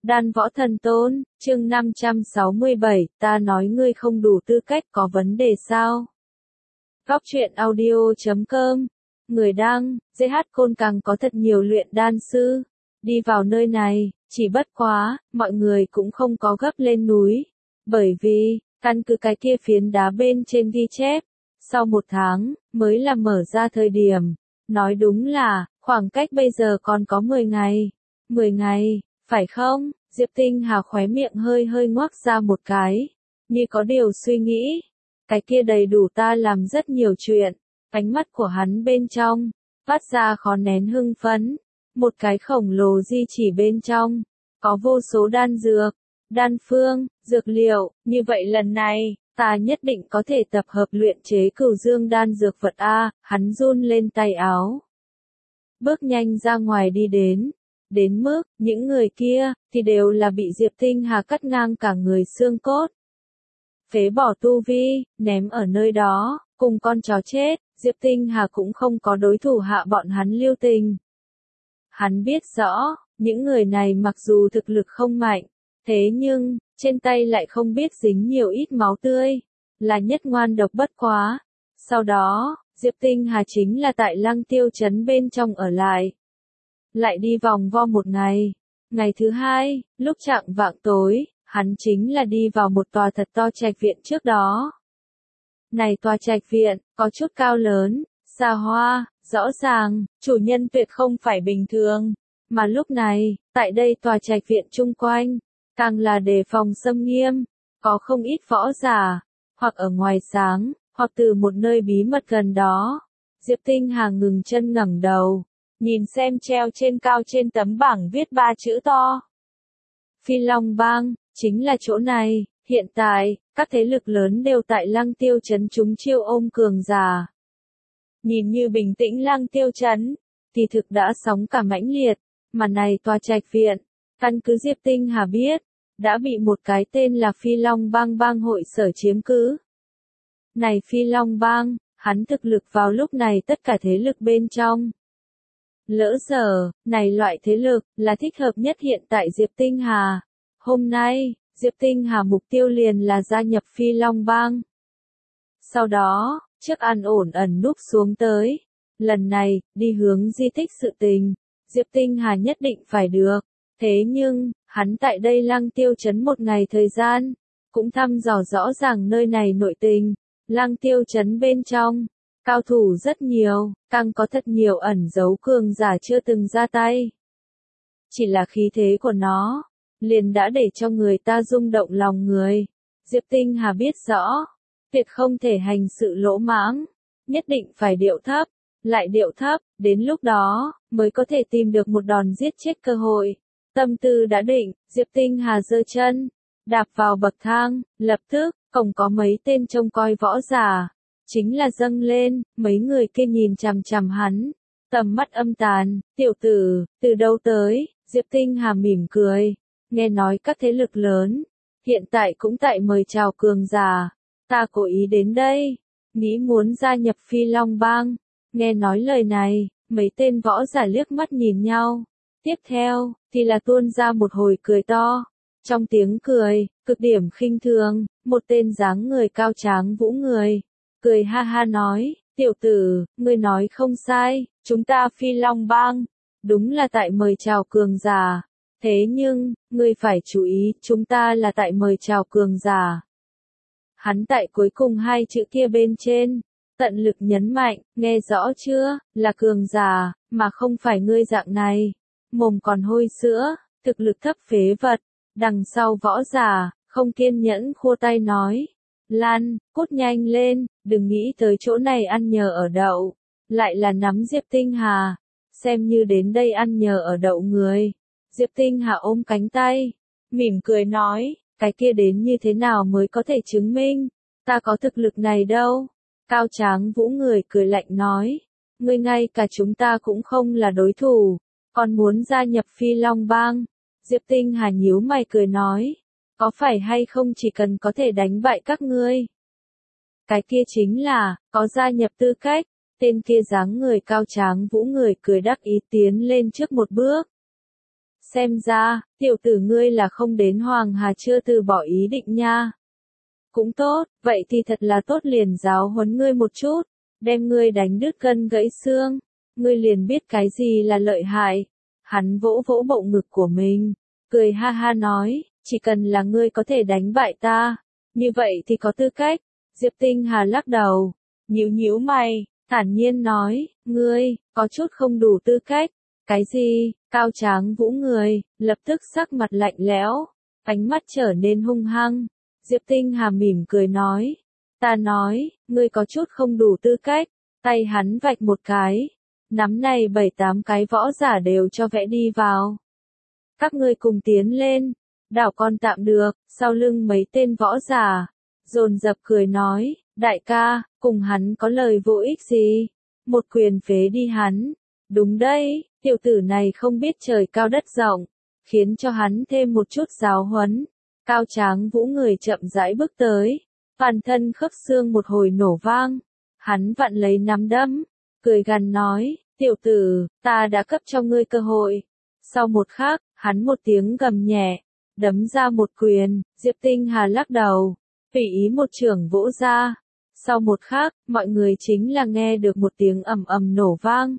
Đan Võ Thần Tôn, chương 567, ta nói ngươi không đủ tư cách có vấn đề sao? Góc truyện audio.com, người đăng, GH Côn càng có thật nhiều luyện đan sư. Đi vào nơi này, chỉ bất quá, mọi người cũng không có gấp lên núi. Bởi vì, căn cứ cái kia phiến đá bên trên ghi chép, sau 1 tháng, mới là mở ra thời điểm. Nói đúng là, khoảng cách bây giờ còn có 10 ngày. 10 ngày, phải không? Diệp Tinh Hà khóe miệng hơi hơi ngoác ra một cái, như có điều suy nghĩ. Cái kia đầy đủ ta làm rất nhiều chuyện. Ánh mắt của hắn bên trong, phát ra khó nén hưng phấn. Một cái khổng lồ di chỉ bên trong, có vô số đan dược, đan phương, dược liệu. Như vậy lần này, ta nhất định có thể tập hợp luyện chế Cửu Dương đan dược vật A. Hắn run lên tay áo, bước nhanh ra ngoài đi đến. Đến mức, những người kia, thì đều là bị Diệp Tinh Hà cắt ngang cả người xương cốt. Phế bỏ tu vi, ném ở nơi đó, cùng con chó chết, Diệp Tinh Hà cũng không có đối thủ hạ bọn hắn lưu tình. Hắn biết rõ, những người này mặc dù thực lực không mạnh, thế nhưng, trên tay lại không biết dính nhiều ít máu tươi, là nhất ngoan độc bất quá. Sau đó, Diệp Tinh Hà chính là tại Lăng Tiêu trấn bên trong ở lại đi vòng vo một ngày. Ngày thứ hai, lúc chạng vạng tối, hắn chính là đi vào một tòa thật to trạch viện trước đó. Này tòa trạch viện, có chút cao lớn, xa hoa, rõ ràng, chủ nhân tuyệt không phải bình thường. Mà lúc này, tại đây tòa trạch viện chung quanh, càng là đề phòng xâm nghiêm, có không ít võ giả, hoặc ở ngoài sáng, hoặc từ một nơi bí mật gần đó. Diệp Tinh Hà ngừng chân ngẩng đầu, nhìn xem treo trên cao trên tấm bảng viết 3 chữ to. Phi Long Bang, chính là chỗ này. Hiện tại, các thế lực lớn đều tại Lăng Tiêu trấn chúng chiêu ôm cường giả. Nhìn như bình tĩnh Lăng Tiêu trấn, thì thực đã sóng cả mãnh liệt, mà này tòa trạch viện, căn cứ Diệp Tinh Hà biết, đã bị một cái tên là Phi Long Bang bang hội sở chiếm cứ. Này Phi Long Bang, hắn thực lực vào lúc này tất cả thế lực bên trong. Lỡ giờ, này loại thế lực, là thích hợp nhất hiện tại Diệp Tinh Hà. Hôm nay, Diệp Tinh Hà mục tiêu liền là gia nhập Phi Long Bang. Sau đó, trước an ổn ẩn núp xuống tới. Lần này, đi hướng di tích sự tình, Diệp Tinh Hà nhất định phải được. Thế nhưng, hắn tại đây Lăng Tiêu trấn một ngày thời gian, cũng thăm dò rõ ràng nơi này nội tình. Lăng Tiêu trấn bên trong, cao thủ rất nhiều, càng có thật nhiều ẩn giấu cường giả chưa từng ra tay. Chỉ là khí thế của nó, liền đã để cho người ta rung động lòng người. Diệp Tinh Hà biết rõ, tuyệt không thể hành sự lỗ mãng, nhất định phải điệu thấp, lại điệu thấp, đến lúc đó, mới có thể tìm được một đòn giết chết cơ hội. Tâm tư đã định, Diệp Tinh Hà giơ chân, đạp vào bậc thang, lập tức, cổng có mấy tên trông coi võ giả, chính là dâng lên, mấy người kia nhìn chằm chằm hắn, tầm mắt âm tàn. Tiểu tử, từ đâu tới? Diệp Tinh Hà mỉm cười, nghe nói các thế lực lớn, hiện tại cũng tại mời chào cường giả, ta cố ý đến đây, nghĩ muốn gia nhập Phi Long Bang. Nghe nói lời này, mấy tên võ giả liếc mắt nhìn nhau, tiếp theo, thì là tuôn ra một hồi cười to. Trong tiếng cười, cực điểm khinh thường, một tên dáng người cao tráng vũ người, cười ha ha nói, tiểu tử, ngươi nói không sai, chúng ta Phi Long Bang, đúng là tại mời chào cường giả. Thế nhưng, ngươi phải chú ý, chúng ta là tại mời chào cường giả. Hắn tại cuối cùng 2 chữ kia bên trên, tận lực nhấn mạnh, nghe rõ chưa, là cường giả, mà không phải ngươi dạng này. Mồm còn hôi sữa, thực lực thấp phế vật. Đằng sau võ giả, không kiên nhẫn khua tay nói, Lan, cút nhanh lên, đừng nghĩ tới chỗ này ăn nhờ ở đậu. Lại là nắm Diệp Tinh Hà, xem như đến đây ăn nhờ ở đậu người. Diệp Tinh Hà ôm cánh tay, mỉm cười nói, cái kia đến như thế nào mới có thể chứng minh, ta có thực lực này đâu. Cao tráng vũ người cười lạnh nói, ngươi ngay cả chúng ta cũng không là đối thủ, còn muốn gia nhập Phi Long Bang. Diệp Tinh Hà nhíu mày cười nói, có phải hay không chỉ cần có thể đánh bại các ngươi, cái kia chính là, có gia nhập tư cách. Tên kia dáng người cao tráng vũ người cười đắc ý tiến lên trước một bước. xem ra, tiểu tử ngươi là không đến Hoàng Hà chưa từ bỏ ý định nha. Cũng tốt, vậy thì thật là tốt, liền giáo huấn ngươi một chút, đem ngươi đánh đứt gân gãy xương, ngươi liền biết cái gì là lợi hại. Hắn vỗ vỗ bộ ngực của mình, cười ha ha nói, chỉ cần là ngươi có thể đánh bại ta, như vậy thì có tư cách. Diệp Tinh Hà lắc đầu, nhíu nhíu mày, thản nhiên nói, ngươi, có chút không đủ tư cách. Cái gì? Cao Tráng Vũ người, lập tức sắc mặt lạnh lẽo, ánh mắt trở nên hung hăng. Diệp Tinh Hà mỉm cười nói, ta nói, ngươi có chút không đủ tư cách. Tay hắn vạch một cái, nắm này 7-8 cái võ giả đều cho vẽ đi vào. Các ngươi cùng tiến lên, đảo con tạm được. Sau lưng mấy tên võ giả dồn dập cười nói, đại ca, cùng hắn có lời vô ích gì, một quyền phế đi hắn. Đúng đấy, tiểu tử này không biết trời cao đất rộng, khiến cho hắn thêm một chút giáo huấn. Cao Tráng Vũ người chậm rãi bước tới, toàn thân khớp xương một hồi nổ vang, hắn vặn lấy nắm đấm, cười gằn nói, tiểu tử, ta đã cấp cho ngươi cơ hội. Sau một khắc, hắn một tiếng gầm nhẹ, đấm ra một quyền. Diệp Tinh Hà lắc đầu, tùy ý một chưởng vỗ ra. Sau một khắc, mọi người chính là nghe được một tiếng ầm ầm nổ vang.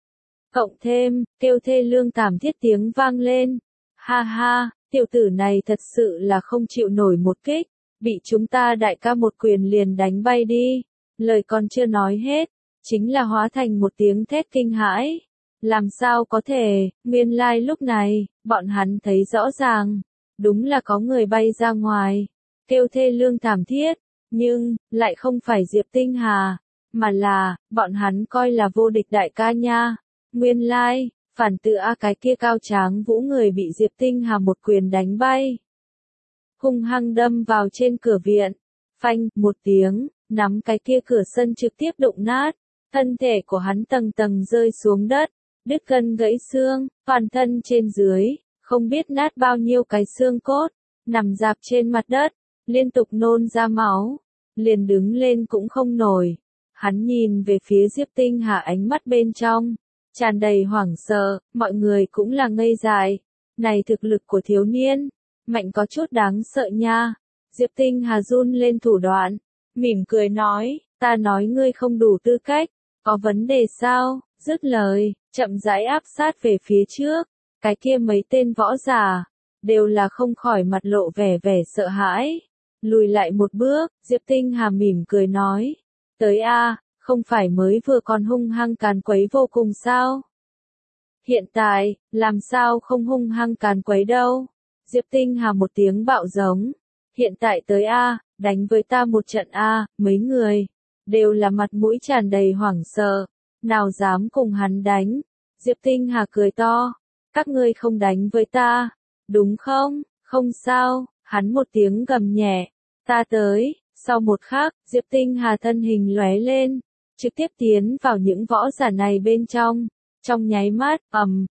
Cộng thêm, kêu thê lương thảm thiết tiếng vang lên. Ha ha, tiểu tử này thật sự là không chịu nổi một kích, bị chúng ta đại ca một quyền liền đánh bay đi. Lời còn chưa nói hết, chính là hóa thành một tiếng thét kinh hãi. Làm sao có thể, nguyên lai lúc này, bọn hắn thấy rõ ràng, đúng là có người bay ra ngoài, kêu thê lương thảm thiết, nhưng, lại không phải Diệp Tinh Hà, mà là, bọn hắn coi là vô địch đại ca nha. Nguyên lai, phản tự cái kia Cao Tráng Vũ người bị Diệp Tinh Hà một quyền đánh bay. Hung hăng đâm vào trên cửa viện, phanh, một tiếng, nắm cái kia cửa sân trực tiếp đụng nát, thân thể của hắn tầng tầng rơi xuống đất, đứt gân gãy xương, toàn thân trên dưới, không biết nát bao nhiêu cái xương cốt, nằm rạp trên mặt đất, liên tục nôn ra máu, liền đứng lên cũng không nổi. Hắn nhìn về phía Diệp Tinh Hà, ánh mắt bên trong tràn đầy hoảng sợ, mọi người cũng là ngây dại. Này thực lực của thiếu niên, mạnh có chút đáng sợ nha. Diệp Tinh Hà run lên thủ đoạn, mỉm cười nói, ta nói ngươi không đủ tư cách, có vấn đề sao? Dứt lời, chậm rãi áp sát về phía trước, cái kia mấy tên võ giả, đều là không khỏi mặt lộ vẻ sợ hãi. Lùi lại một bước, Diệp Tinh Hà mỉm cười nói, tới a, không phải mới vừa còn hung hăng càn quấy vô cùng sao? Hiện tại, làm sao không hung hăng càn quấy đâu? Diệp Tinh Hà một tiếng bạo giống, hiện tại tới a, đánh với ta một trận a. Mấy người, đều là mặt mũi tràn đầy hoảng sợ, nào dám cùng hắn đánh. Diệp Tinh Hà cười to, các ngươi không đánh với ta, đúng không? Không sao, hắn một tiếng gầm nhẹ, ta tới. Sau một khắc, Diệp Tinh Hà thân hình lóe lên, trực tiếp tiến vào những võ giả này bên trong. Trong nháy mắt,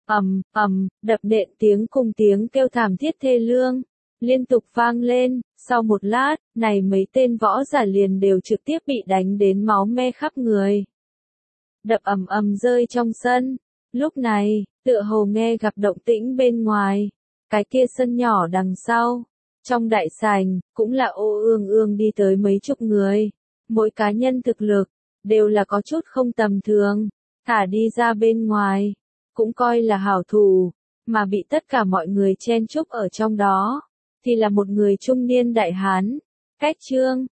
đập nện tiếng cùng tiếng kêu thảm thiết thê lương, liên tục vang lên. Sau một lát, này mấy tên võ giả liền đều trực tiếp bị đánh đến máu me khắp người. Đập rơi trong sân. Lúc này, tựa hồ nghe gặp động tĩnh bên ngoài, cái kia sân nhỏ đằng sau, trong đại sảnh, cũng là ô ương ương đi tới mấy chục người. Mỗi cá nhân thực lực, đều là có chút không tầm thường, thả đi ra bên ngoài, cũng coi là hảo thủ, mà bị tất cả mọi người chen chúc ở trong đó, thì là một người trung niên đại hán. Cách Trương,